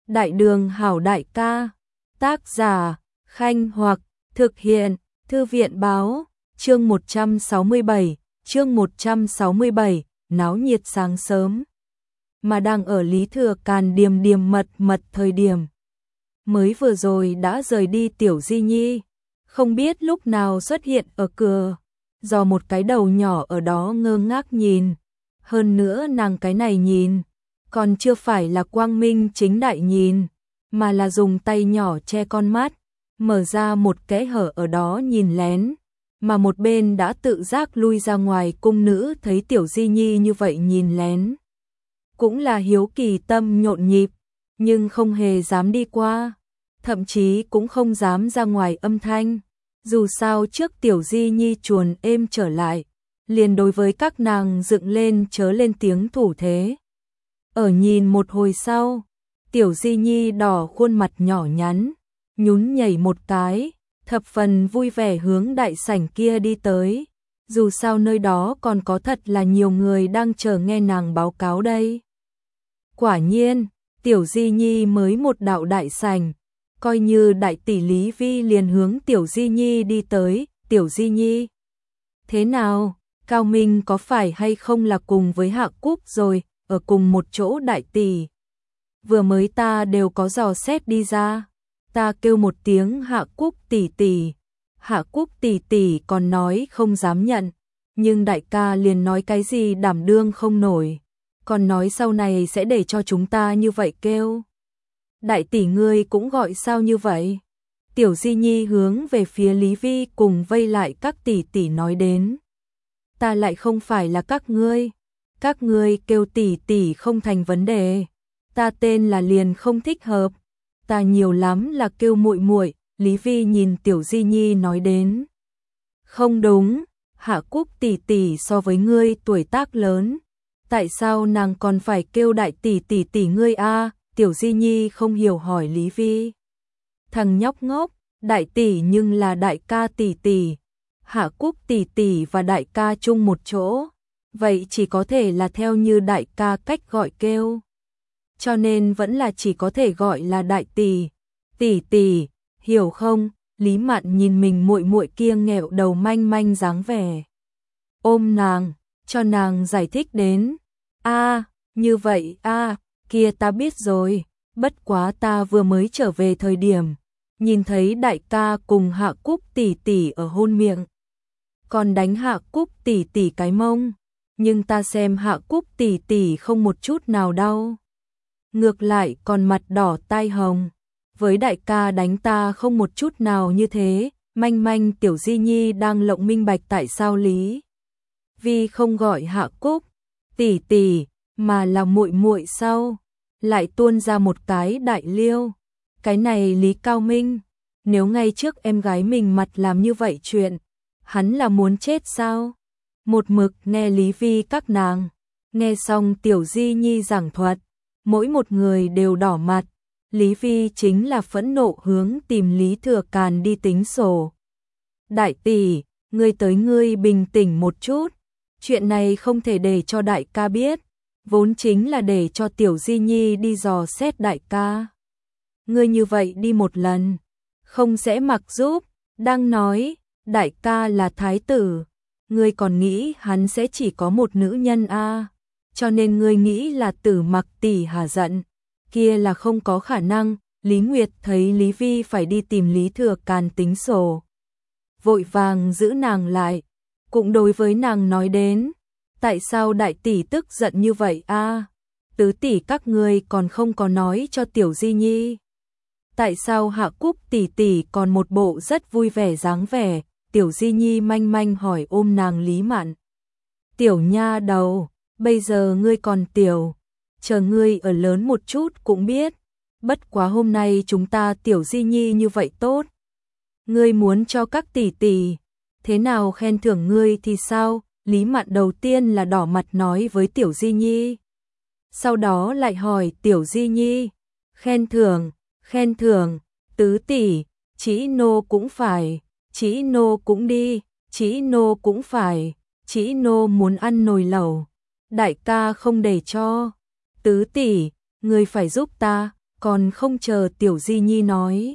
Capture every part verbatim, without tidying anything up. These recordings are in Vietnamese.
Đại đường hảo đại ca. Tác giả Khanh Hoặc. Thực hiện Thư viện báo. Chương một trăm sáu mươi bảy. Chương một trăm sáu mươi bảy. Náo nhiệt sáng sớm. Mà đang ở Lý Thừa Càn điềm điềm mật mật thời điểm. Mới vừa rồi đã rời đi Tiểu Di Nhi. Không biết lúc nào xuất hiện ở cửa. Do một cái đầu nhỏ ở đó ngơ ngác nhìn. Hơn nữa nàng cái này nhìn. Còn chưa phải là quang minh chính đại nhìn. Mà là dùng tay nhỏ che con mắt. Mở ra một kẽ hở ở đó nhìn lén. Mà một bên đã tự giác lui ra ngoài cung nữ thấy Tiểu Di Nhi như vậy nhìn lén. Cũng là hiếu kỳ tâm nhộn nhịp. Nhưng không hề dám đi qua. Thậm chí cũng không dám ra ngoài âm thanh. Dù sao trước Tiểu Di Nhi chuồn êm trở lại. Liền đối với các nàng dựng lên chớ lên tiếng thủ thế. Ở nhìn một hồi sau. Tiểu Di Nhi đỏ khuôn mặt nhỏ nhắn. Nhún nhảy một cái. Thập phần vui vẻ hướng đại sảnh kia đi tới. Dù sao nơi đó còn có thật là nhiều người đang chờ nghe nàng báo cáo đây. Quả nhiên, Tiểu Di Nhi mới một đạo đại sảnh. Coi như đại tỷ Lý Vi liền hướng Tiểu Di Nhi đi tới. Tiểu Di Nhi. Thế nào, Cao Minh có phải hay không là cùng với Hạ Cúc rồi, ở cùng một chỗ đại tỷ. Vừa mới ta đều có dò xét đi ra. Ta kêu một tiếng Hạ Cúc tỷ tỷ. Hạ Cúc tỷ tỷ còn nói không dám nhận. Nhưng đại ca liền nói cái gì đảm đương không nổi. Còn nói sau này sẽ để cho chúng ta như vậy kêu. Đại tỷ ngươi cũng gọi sao như vậy? Tiểu Di Nhi hướng về phía Lý Vi cùng vây lại các tỷ tỷ nói đến. Ta lại không phải là các ngươi. Các ngươi kêu tỷ tỷ không thành vấn đề. Ta tên là liền không thích hợp. Ta nhiều lắm là kêu muội muội. Lý Vi nhìn Tiểu Di Nhi nói đến. Không đúng, Hạ Cúc tỷ tỷ so với ngươi tuổi tác lớn. Tại sao nàng còn phải kêu đại tỷ tỷ tỷ ngươi a? Tiểu Di Nhi không hiểu hỏi Lý Vi. Thằng nhóc ngốc, đại tỷ nhưng là đại ca tỷ tỷ. Hạ Cúc tỷ tỷ và đại ca chung một chỗ. Vậy chỉ có thể là theo như đại ca cách gọi kêu. Cho nên vẫn là chỉ có thể gọi là đại tỷ. Tỷ tỷ, hiểu không? Lý Mạn nhìn mình muội muội kia nghẹo đầu manh manh dáng vẻ. Ôm nàng, cho nàng giải thích đến. A, như vậy a, kia ta biết rồi. Bất quá ta vừa mới trở về thời điểm. Nhìn thấy đại ca cùng Hạ Cúc tỷ tỷ ở hôn miệng. Còn đánh Hạ Cúc tỷ tỷ cái mông. Nhưng ta xem Hạ Cúc tỷ tỷ không một chút nào đau. Ngược lại còn mặt đỏ tai hồng. Với đại ca đánh ta không một chút nào như thế. Manh manh Tiểu Di Nhi đang lộng minh bạch tại sao Lý Vi không gọi Hạ Cúc tỷ tỷ mà là muội muội sau. Lại tuôn ra một cái đại liêu. Cái này Lý Cao Minh. Nếu ngay trước em gái mình mặt làm như vậy chuyện. Hắn là muốn chết sao? Một mực nghe Lý Vi các nàng. Nghe xong Tiểu Di Nhi giảng thuật. Mỗi một người đều đỏ mặt. Lý Vi chính là phẫn nộ hướng tìm Lý Thừa Càn đi tính sổ. Đại tỷ, ngươi tới ngươi bình tĩnh một chút. Chuyện này không thể để cho đại ca biết. Vốn chính là để cho Tiểu Di Nhi đi dò xét đại ca. Ngươi như vậy đi một lần. Không sẽ mặc giúp. Đang nói, đại ca là thái tử. Ngươi còn nghĩ hắn sẽ chỉ có một nữ nhân a? À? Cho nên ngươi nghĩ là Tử Mặc tỷ hà giận. Kia là không có khả năng. Lý Nguyệt thấy Lý Vi phải đi tìm Lý Thừa Càn tính sổ. Vội vàng giữ nàng lại. Cũng đối với nàng nói đến. Tại sao đại tỷ tức giận như vậy a? À? Tứ tỷ các ngươi còn không có nói cho Tiểu Di Nhi. Tại sao Hạ Cúc tỷ tỷ còn một bộ rất vui vẻ dáng vẻ? Tiểu Di Nhi manh manh hỏi ôm nàng Lý Mạn. Tiểu nha đầu, bây giờ ngươi còn tiểu. Chờ ngươi ở lớn một chút cũng biết. Bất quá hôm nay chúng ta Tiểu Di Nhi như vậy tốt. Ngươi muốn cho các tỷ tỷ. Thế nào khen thưởng ngươi thì sao? Lý Mạn đầu tiên là đỏ mặt nói với Tiểu Di Nhi. Sau đó lại hỏi Tiểu Di Nhi. Khen thưởng, khen thưởng, tứ tỷ, chỉ nô cũng phải, chỉ nô cũng đi, chỉ nô cũng phải, chỉ nô muốn ăn nồi lẩu. Đại ca không để cho. Tứ tỷ, ngươi phải giúp ta, còn không chờ Tiểu Di Nhi nói.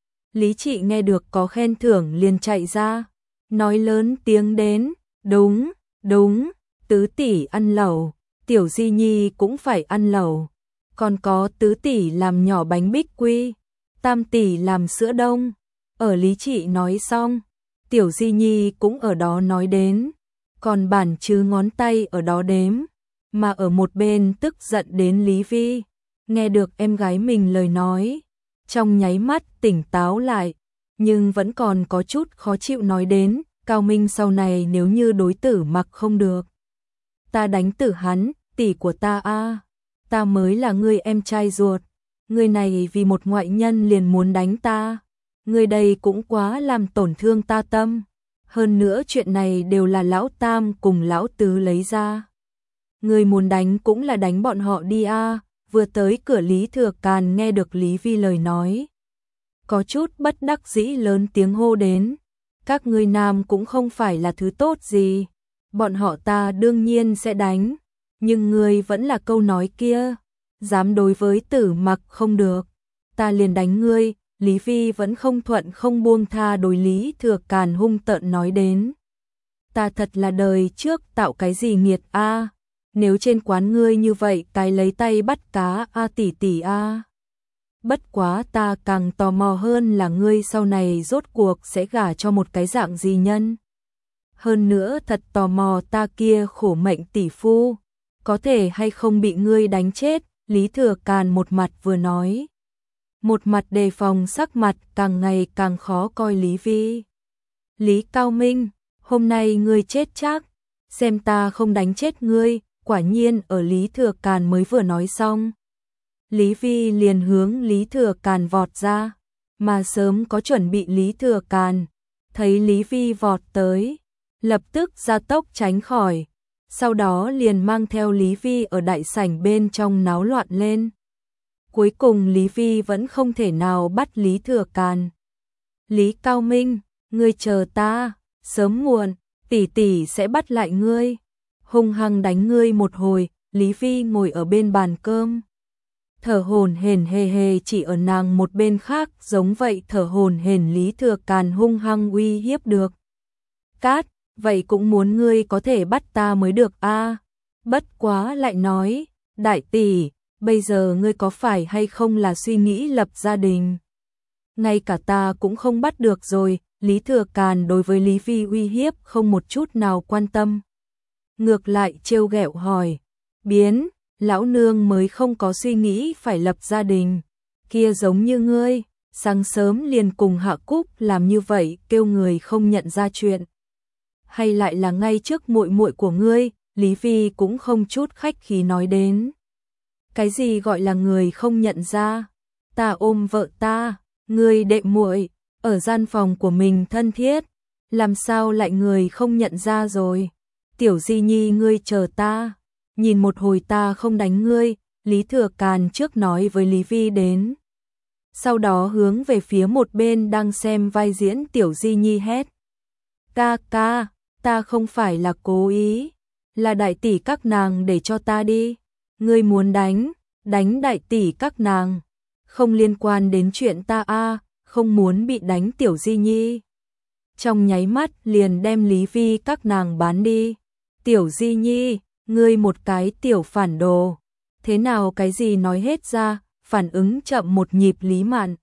Lý Trị nghe được có khen thưởng liền chạy ra, nói lớn tiếng đến, đúng, đúng, tứ tỷ ăn lẩu, Tiểu Di Nhi cũng phải ăn lẩu, còn có tứ tỷ làm nhỏ bánh bích quy, tam tỷ làm sữa đông. Ở Lý Trị nói xong, Tiểu Di Nhi cũng ở đó nói đến, còn bản chứ ngón tay ở đó đếm, mà ở một bên tức giận đến Lý Vi, nghe được em gái mình lời nói, trong nháy mắt tỉnh táo lại, nhưng vẫn còn có chút khó chịu nói đến, Cao Minh sau này nếu như đối tử mặc không được, ta đánh tử hắn, tỷ của ta a, ta mới là người em trai ruột, người này vì một ngoại nhân liền muốn đánh ta, người đây cũng quá làm tổn thương ta tâm, hơn nữa chuyện này đều là lão tam cùng lão tứ lấy ra. Người muốn đánh cũng là đánh bọn họ đi a. Vừa tới cửa Lý Thừa Càn nghe được Lý Vi lời nói, có chút bất đắc dĩ lớn tiếng hô đến, các ngươi nam cũng không phải là thứ tốt gì, bọn họ ta đương nhiên sẽ đánh, nhưng ngươi vẫn là câu nói kia, dám đối với Tử Mặc không được, ta liền đánh ngươi. Lý Vi vẫn không thuận không buông tha đối Lý Thừa Càn hung tợn nói đến, ta thật là đời trước tạo cái gì nghiệt a. Nếu trên quán ngươi như vậy cái lấy tay bắt cá a tỷ tỷ a. Bất quá ta càng tò mò hơn là ngươi sau này rốt cuộc sẽ gả cho một cái dạng gì nhân. Hơn nữa thật tò mò ta kia khổ mệnh tỷ phu, có thể hay không bị ngươi đánh chết. Lý Thừa Càn một mặt vừa nói, một mặt đề phòng sắc mặt càng ngày càng khó coi Lý Vi. Lý Cao Minh, hôm nay ngươi chết chắc, xem ta không đánh chết ngươi. Quả nhiên ở Lý Thừa Càn mới vừa nói xong, Lý Vi liền hướng Lý Thừa Càn vọt ra, mà sớm có chuẩn bị Lý Thừa Càn, thấy Lý Vi vọt tới, lập tức ra tốc tránh khỏi, sau đó liền mang theo Lý Vi ở đại sảnh bên trong náo loạn lên. Cuối cùng Lý Vi vẫn không thể nào bắt Lý Thừa Càn. Lý Cao Minh, ngươi chờ ta, sớm muộn, tỷ tỷ sẽ bắt lại ngươi. Hung hăng đánh ngươi một hồi. Lý Vi ngồi ở bên bàn cơm, thở hổn hển hề hề, chỉ ở nàng một bên khác giống vậy thở hổn hển Lý Thừa Càn hung hăng uy hiếp được. Cát, vậy cũng muốn ngươi có thể bắt ta mới được a. Bất quá lại nói, đại tỷ, bây giờ ngươi có phải hay không là suy nghĩ lập gia đình? Ngay cả ta cũng không bắt được rồi. Lý Thừa Càn đối với Lý Vi uy hiếp không một chút nào quan tâm. Ngược lại trêu ghẹo hỏi, biến, lão nương mới không có suy nghĩ phải lập gia đình, kia giống như ngươi, sáng sớm liền cùng Hạ Cúc làm như vậy kêu người không nhận ra chuyện. Hay lại là ngay trước muội muội của ngươi, Lý Vi cũng không chút khách khí nói đến. Cái gì gọi là người không nhận ra, ta ôm vợ ta, ngươi đệ muội ở gian phòng của mình thân thiết, làm sao lại người không nhận ra rồi. Tiểu Di Nhi ngươi chờ ta, nhìn một hồi ta không đánh ngươi. Lý Thừa Càn trước nói với Lý Vi đến, sau đó hướng về phía một bên đang xem vai diễn Tiểu Di Nhi hét, ca ca, ta không phải là cố ý, là đại tỷ các nàng để cho ta đi, ngươi muốn đánh, đánh đại tỷ các nàng, không liên quan đến chuyện ta a. Không muốn bị đánh Tiểu Di Nhi, trong nháy mắt liền đem Lý Vi các nàng bán đi. Tiểu Di Nhi, ngươi một cái tiểu phản đồ, thế nào cái gì nói hết ra. Phản ứng chậm một nhịp Lý Mạn.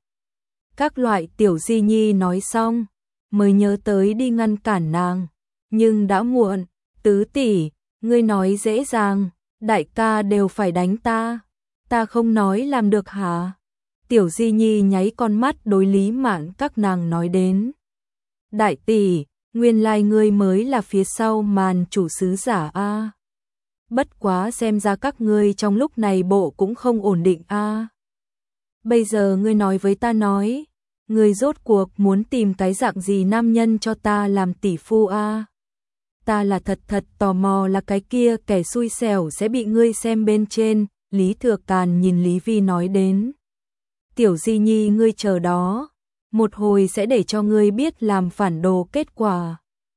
Các loại Tiểu Di Nhi nói xong, mới nhớ tới đi ngăn cản nàng, nhưng đã muộn. Tứ tỷ, ngươi nói dễ dàng, đại ca đều phải đánh ta, ta không nói làm được hả? Tiểu Di Nhi nháy con mắt đối Lý Mạn các nàng nói đến, đại tỷ, nguyên lai ngươi mới là phía sau màn chủ sứ giả a. Bất quá xem ra các ngươi trong lúc này bộ cũng không ổn định a. Bây giờ ngươi nói với ta nói, ngươi rốt cuộc muốn tìm cái dạng gì nam nhân cho ta làm tỷ phu a? Ta là thật thật tò mò là cái kia kẻ xui xẻo sẽ bị ngươi xem bên trên. Lý Thừa Càn nhìn Lý Vi nói đến, Tiểu Di Nhi ngươi chờ đó, một hồi sẽ để cho ngươi biết làm phản đồ kết quả.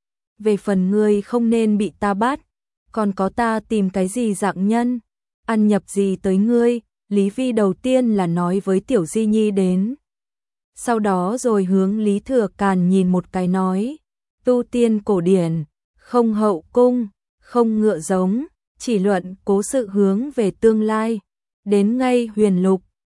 Về phần ngươi không nên bị ta bắt, còn có ta tìm cái gì dạng nhân, ăn nhập gì tới ngươi. Lý Vi đầu tiên là nói với Tiểu Di Nhi đến. Sau đó rồi hướng Lý Thừa Càn nhìn một cái nói, tu tiên cổ điển, không hậu cung, không ngựa giống, chỉ luận cố sự hướng về tương lai, đến ngay huyền lục,